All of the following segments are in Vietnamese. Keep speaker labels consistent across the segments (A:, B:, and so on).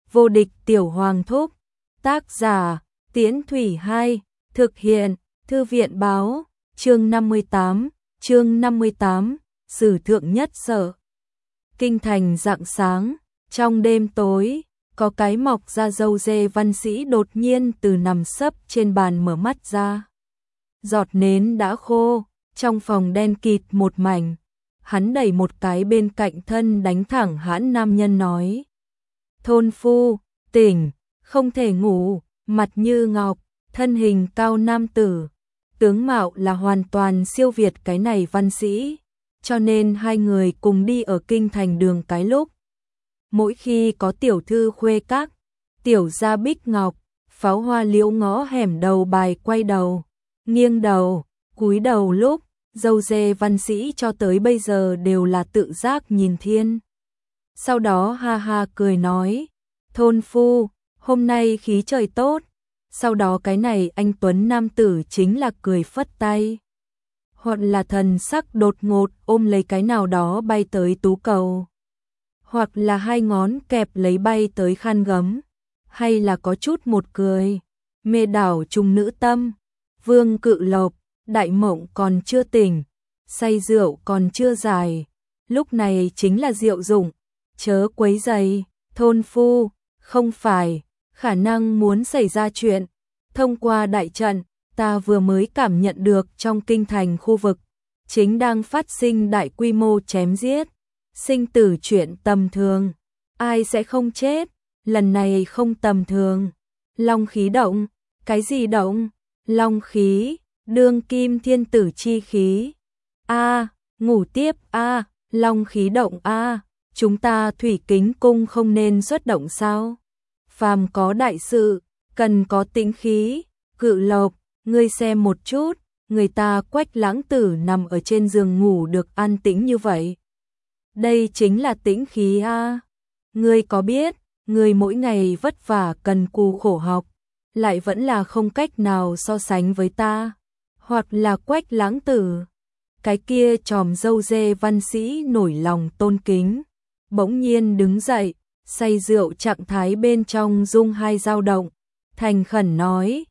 A: Vô địch tiểu hoàng thúc. Tác giả, Tiễn Thủy 2, thực hiện, Thư viện báo, chương 58, Sử thượng nhất sở. Kinh thành rạng sáng, trong đêm tối, có cái mọc ra râu dê văn sĩ đột nhiên từ nằm sấp trên bàn mở mắt ra. Giọt nến đã khô, trong phòng đen kịt một mảnh. Hắn đẩy một cái bên cạnh thân đánh thẳng hãn nam nhân nói. Thôn phu, tỉnh, không thể ngủ, mặt như ngọc, thân hình cao nam tử. Tướng mạo là hoàn toàn siêu việt cái này văn sĩ, cho nên hai người cùng đi ở kinh thành đường cái lúc. Mỗi khi có tiểu thư khuê các, tiểu gia bích ngọc, pháo hoa liễu ngõ hẻm đầu bài quay đầu, nghiêng đầu, cúi đầu lúc, dâu dê văn sĩ cho tới bây giờ đều là tự giác nhìn thiên. Sau đó ha ha cười nói, thôn phu, hôm nay khí trời tốt. Sau đó cái này anh tuấn nam tử chính là cười phất tay. Hoặc là thần sắc đột ngột ôm lấy cái nào đó bay tới tú cầu. Hoặc là hai ngón kẹp lấy bay tới khăn gấm. Hay là có chút một cười. Mê đảo trùng nữ tâm. Vương Cự Lộc, đại mộng còn chưa tỉnh. Say rượu còn chưa dài. Lúc này chính là rượu dụng. Chớ quấy rầy, thôn phu, không phải. Khả năng muốn xảy ra chuyện. Thông qua đại trận, ta vừa mới cảm nhận được trong kinh thành khu vực, chính đang phát sinh đại quy mô chém giết. Sinh tử chuyện tầm thường, ai sẽ không chết, lần này không tầm thường. Long khí động, cái gì động? Long khí, đương kim thiên tử chi khí. Ngủ tiếp long khí động chúng ta thủy kính cung không nên xuất động sao? Phàm có đại sự, cần có tĩnh khí. Cự Lộc, ngươi xem một chút, người ta Quách Lãng Tử nằm ở trên giường ngủ được an tĩnh như vậy. Đây chính là tĩnh khí Ngươi có biết, ngươi mỗi ngày vất vả cần cù khổ học, lại vẫn là không cách nào so sánh với ta, hoặc là Quách Lãng Tử. Cái kia tròm râu dê văn sĩ nổi lòng tôn kính, bỗng nhiên đứng dậy, say rượu trạng thái bên trong dung hai dao động, thành khẩn nói,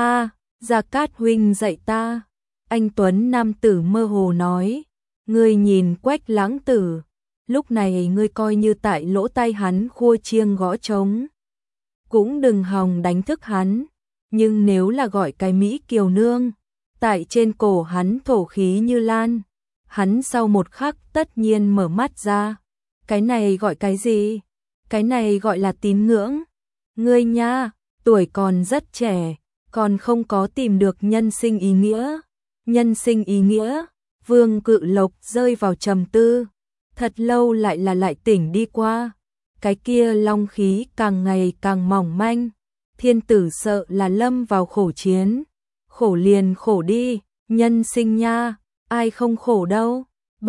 A: Gia Cát huynh dạy ta. Anh tuấn nam tử mơ hồ nói, ngươi nhìn Quách Lãng Tử, lúc này ngươi coi như tại lỗ tai hắn khua chiêng gõ trống, cũng đừng hòng đánh thức hắn, nhưng nếu là gọi cái Mỹ Kiều Nương, tại trên cổ hắn thổ khí như lan, hắn sau một khắc tất nhiên mở mắt ra. Cái này gọi cái gì? Cái này gọi là tín ngưỡng. Ngươi nha, tuổi còn rất trẻ, còn không có tìm được nhân sinh ý nghĩa. Nhân sinh ý nghĩa, Vương Cự Lộc rơi vào trầm tư, thật lâu lại tỉnh đi qua. Cái kia long khí càng ngày càng mỏng manh, thiên tử sợ là lâm vào khổ chiến. Khổ liền khổ đi, nhân sinh nha, ai không khổ đâu.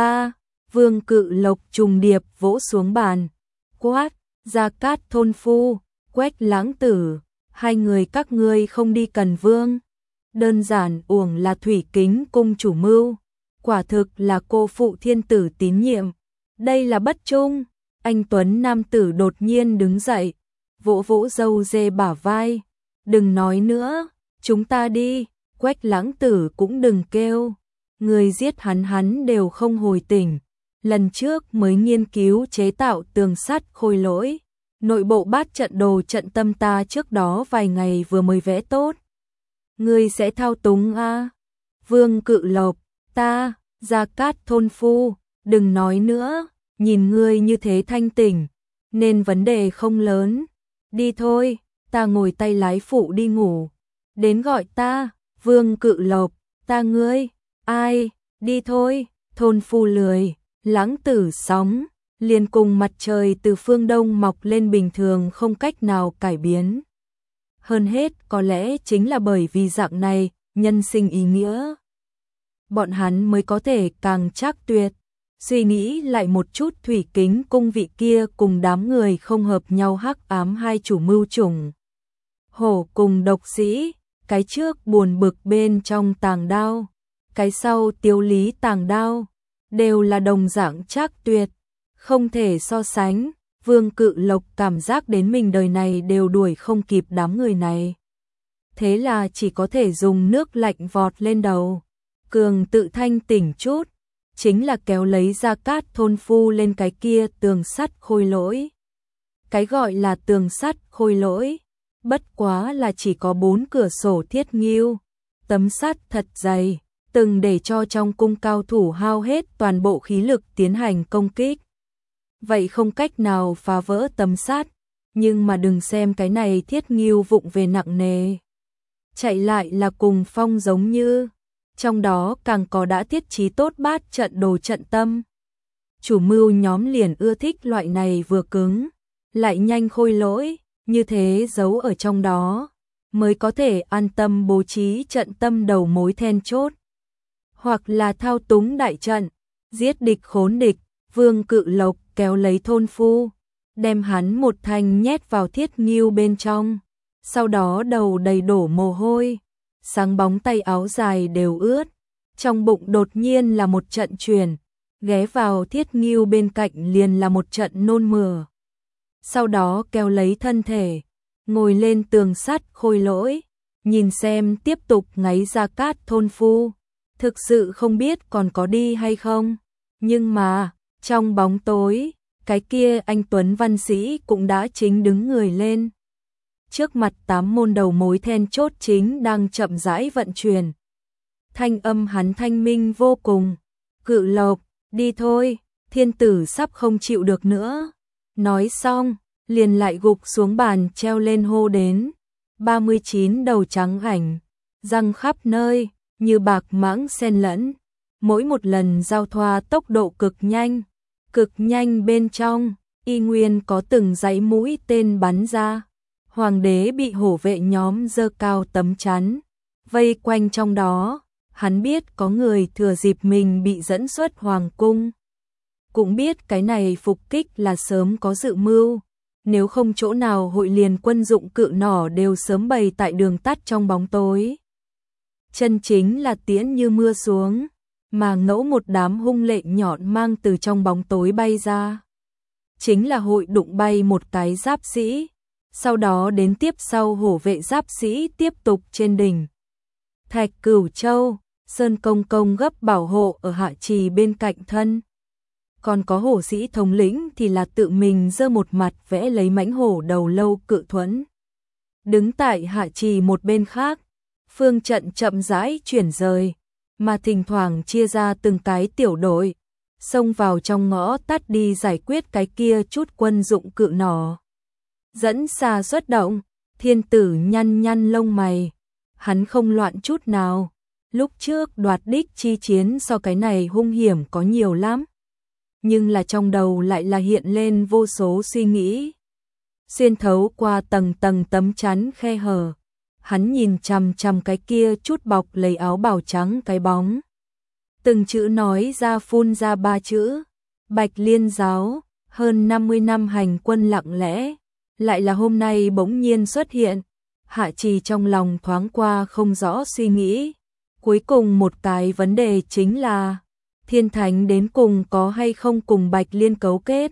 A: Vương Cự Lộc trùng điệp vỗ xuống bàn, quát, Gia Cát thôn phu, Quách Lãng Tử, hai người các ngươi không đi Cần Vương. Đơn giản uổng là thủy kính cung chủ mưu, quả thực là cô phụ thiên tử tín nhiệm. Đây là bất trung. Anh tuấn nam tử đột nhiên đứng dậy, vỗ vỗ râu dê bả vai, đừng nói nữa, chúng ta đi. Quách Lãng Tử cũng đừng kêu, người giết hắn đều không hồi tỉnh. Lần trước mới nghiên cứu chế tạo tường sắt khôi lỗi, nội bộ bát trận đồ trận tâm ta trước đó vài ngày vừa mới vẽ tốt. Ngươi sẽ thao túng Vương Cự Lộc, ta, Gia Cát thôn phu, đừng nói nữa, nhìn ngươi như thế thanh tỉnh, nên vấn đề không lớn. Đi thôi, ta ngồi tay lái phụ đi ngủ. Đến gọi ta, Vương Cự Lộc, ta ngươi, ai, đi thôi, thôn phu lười. Lãng Tử sóng, liền cùng mặt trời từ phương đông mọc lên bình thường không cách nào cải biến. Hơn hết có lẽ chính là bởi vì dạng này, nhân sinh ý nghĩa. Bọn hắn mới có thể càng chắc tuyệt. Suy nghĩ lại một chút thủy kính cung vị kia cùng đám người không hợp nhau hắc ám hai chủ mưu chủng. Hổ cùng độc sĩ, cái trước buồn bực bên trong tàng đao, cái sau tiêu lý tàng đao. Đều là đồng dạng trác tuyệt, không thể so sánh. Vương Cự Lộc cảm giác đến mình đời này đều đuổi không kịp đám người này. Thế là chỉ có thể dùng nước lạnh vọt lên đầu. Cường tự thanh tỉnh chút, chính là kéo lấy Gia Cát thôn phu lên cái kia tường sắt khôi lỗi. Cái gọi là tường sắt khôi lỗi, bất quá là chỉ có 4 cửa sổ thiết nghêu, tấm sắt thật dày, từng để cho trong cung cao thủ hao hết toàn bộ khí lực tiến hành công kích. Vậy không cách nào phá vỡ tấm sắt, nhưng mà đừng xem cái này thiết nghêu vụng về nặng nề. Chạy lại là cùng phong giống như, trong đó càng có đã thiết trí tốt bát trận đồ trận tâm. Chủ mưu nhóm liền ưa thích loại này vừa cứng, lại nhanh khôi lỗi, như thế giấu ở trong đó, mới có thể an tâm bố trí trận tâm đầu mối then chốt. Hoặc là thao túng đại trận, giết địch khốn địch. Vương Cự Lộc kéo lấy thôn phu, đem hắn một thanh nhét vào thiết nghêu bên trong, sau đó đầu đầy đổ mồ hôi, sáng bóng tay áo dài đều ướt, trong bụng đột nhiên là một trận chuyển, ghé vào thiết nghêu bên cạnh liền là một trận nôn mửa. Sau đó kéo lấy thân thể, ngồi lên tường sắt khôi lỗi, nhìn xem tiếp tục ngáy Gia Cát thôn phu, thực sự không biết còn có đi hay không, nhưng mà trong bóng tối, cái kia anh tuấn văn sĩ cũng đã chính đứng người lên. Trước mặt 8 môn đầu mối then chốt chính đang chậm rãi vận chuyển. Thanh âm hắn thanh minh vô cùng. Cự Lộc, đi thôi, thiên tử sắp không chịu được nữa. Nói xong, liền lại gục xuống bàn treo lên hô đến. 39 đầu trắng ảnh, răng khắp nơi, như bạc mãng xen lẫn. Mỗi một lần giao thoa tốc độ cực nhanh bên trong, y nguyên có từng dãy mũi tên bắn ra. Hoàng đế bị hổ vệ nhóm giơ cao tấm chắn, vây quanh trong đó, hắn biết có người thừa dịp mình bị dẫn xuất hoàng cung. Cũng biết cái này phục kích là sớm có dự mưu, nếu không chỗ nào hội liền quân dụng cự nỏ đều sớm bày tại đường tắt trong bóng tối. Chân chính là tiễn như mưa xuống, mà ngẫu một đám hung lệ nhọn mang từ trong bóng tối bay ra. Chính là hội đụng bay một cái giáp sĩ, sau đó đến tiếp sau hổ vệ giáp sĩ tiếp tục trên đỉnh. Thạch Cửu Châu, Sơn Công Công gấp bảo hộ ở hạ trì bên cạnh thân. Còn có hổ sĩ thống lĩnh thì là tự mình giơ một mặt vẽ lấy mãnh hổ đầu lâu cự thuẫn. Đứng tại hạ trì một bên khác, phương trận chậm rãi chuyển rời, mà thỉnh thoảng chia ra từng cái tiểu đội, xông vào trong ngõ tắt đi giải quyết cái kia chút quân dụng cự nỏ. Dẫn xa xuất động, thiên tử nhăn nhăn lông mày, hắn không loạn chút nào, lúc trước đoạt đích chi chiến so cái này hung hiểm có nhiều lắm. Nhưng là trong đầu lại là hiện lên vô số suy nghĩ. Xuyên thấu qua tầng tầng tấm chắn khe hở, hắn nhìn chằm chằm cái kia chút bọc lấy áo bào trắng cái bóng. Từng chữ nói ra phun ra 3 chữ, Bạch Liên giáo, hơn 50 năm hành quân lặng lẽ, lại là hôm nay bỗng nhiên xuất hiện. Hạ trì trong lòng thoáng qua không rõ suy nghĩ. Cuối cùng một cái vấn đề chính là Thiên Thánh đến cùng có hay không cùng Bạch Liên cấu kết.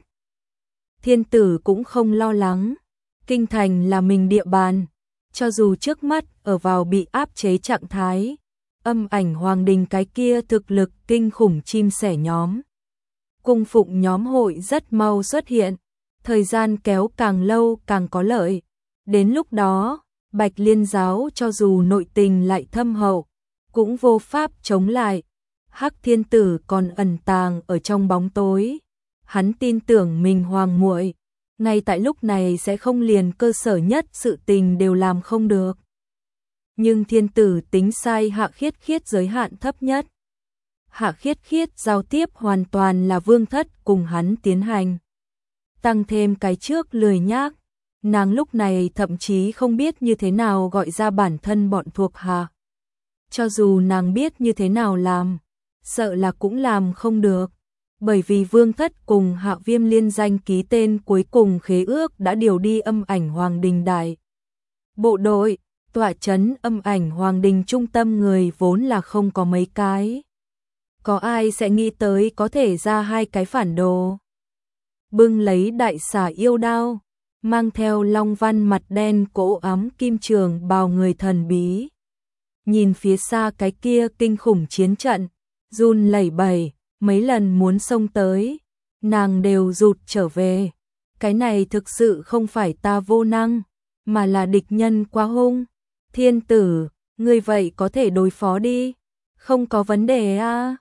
A: Thiên tử cũng không lo lắng, kinh thành là mình địa bàn, cho dù trước mắt ở vào bị áp chế trạng thái, Âm Ảnh Hoàng Đình cái kia thực lực kinh khủng chim sẻ nhóm. Cung phụng nhóm hội rất mau xuất hiện, thời gian kéo càng lâu càng có lợi. Đến lúc đó, Bạch Liên giáo cho dù nội tình lại thâm hậu, cũng vô pháp chống lại. Hắc Thiên Tử còn ẩn tàng ở trong bóng tối. Hắn tin tưởng mình hoàng muội, ngay tại lúc này sẽ không liền cơ sở nhất sự tình đều làm không được. Nhưng Thiên Tử tính sai Hạ Khiết Khiết giới hạn thấp nhất. Hạ Khiết Khiết giao tiếp hoàn toàn là Vương Thất cùng hắn tiến hành. Tăng thêm cái trước lười nhác, nàng lúc này thậm chí không biết như thế nào gọi ra bản thân bọn thuộc hạ. Cho dù nàng biết như thế nào làm, sợ là cũng làm không được, bởi vì Vương Thất cùng Hạ Viêm liên danh ký tên cuối cùng khế ước đã điều đi Âm Ảnh Hoàng Đình đại bộ đội, tọa trấn Âm Ảnh Hoàng Đình trung tâm người vốn là không có mấy cái. Có ai sẽ nghĩ tới có thể ra 2 cái phản đồ. bưng lấy đại xà yêu đao, mang theo long văn mặt đen cổ ám kim trường bào người thần bí. Nhìn phía xa cái kia kinh khủng chiến trận, run lẩy bẩy, mấy lần muốn xông tới, nàng đều rụt trở về. Cái này thực sự không phải ta vô năng, mà là địch nhân quá hung. Thiên tử, ngươi vậy có thể đối phó đi, không có vấn đề a.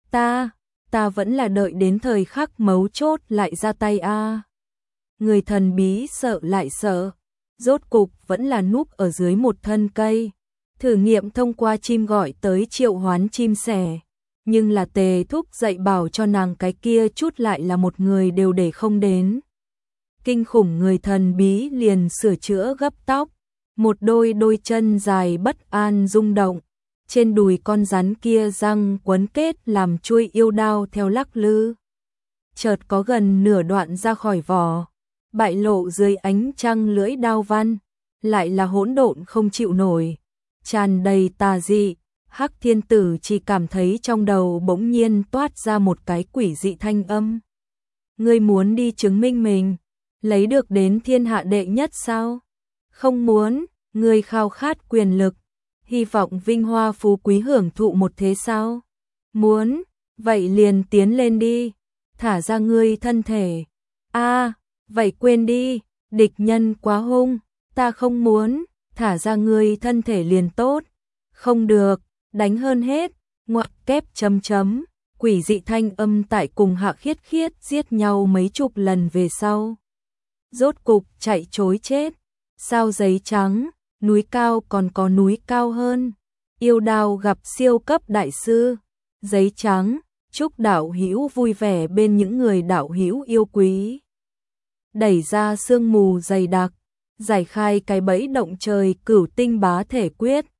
A: Ta vẫn là đợi đến thời khắc mấu chốt lại ra tay a. Người thần bí sợ lại sợ, rốt cục vẫn là núp ở dưới một thân cây, thử nghiệm thông qua chim gọi tới triệu hoán chim sẻ, nhưng là Tề Thúc dạy bảo cho nàng cái kia chút lại là một người đều để không đến. Kinh khủng người thần bí liền sửa chữa gấp tóc, một đôi chân dài bất an rung động, trên đùi con rắn kia răng quấn kết làm chuôi yêu đao theo lắc lư. Chợt có gần nửa đoạn ra khỏi vỏ, bại lộ dưới ánh trăng lưỡi đao văn, lại là hỗn độn không chịu nổi, tràn đầy tà dị. Hắc Thiên Tử chỉ cảm thấy trong đầu bỗng nhiên toát ra một cái quỷ dị thanh âm. Ngươi muốn đi chứng minh mình, lấy được đến thiên hạ đệ nhất sao? Không muốn, ngươi khao khát quyền lực, hy vọng vinh hoa phú quý hưởng thụ một thế sao? Muốn, vậy liền tiến lên đi, thả ra ngươi thân thể. Vậy quên đi, địch nhân quá hung, ta không muốn, thả ra ngươi thân thể liền tốt. Không được, đánh hơn hết, ngoặc kép chấm chấm, quỷ dị thanh âm tại cùng Hạ Khiết Khiết giết nhau mấy chục lần về sau. Rốt cục chạy trối chết, sao giấy trắng, núi cao còn có núi cao hơn. Yêu đao gặp siêu cấp đại sư, giấy trắng, chúc đạo hữu vui vẻ bên những người đạo hữu yêu quý. Đẩy ra sương mù dày đặc, giải khai cái bẫy động trời cửu tinh bá thể quyết,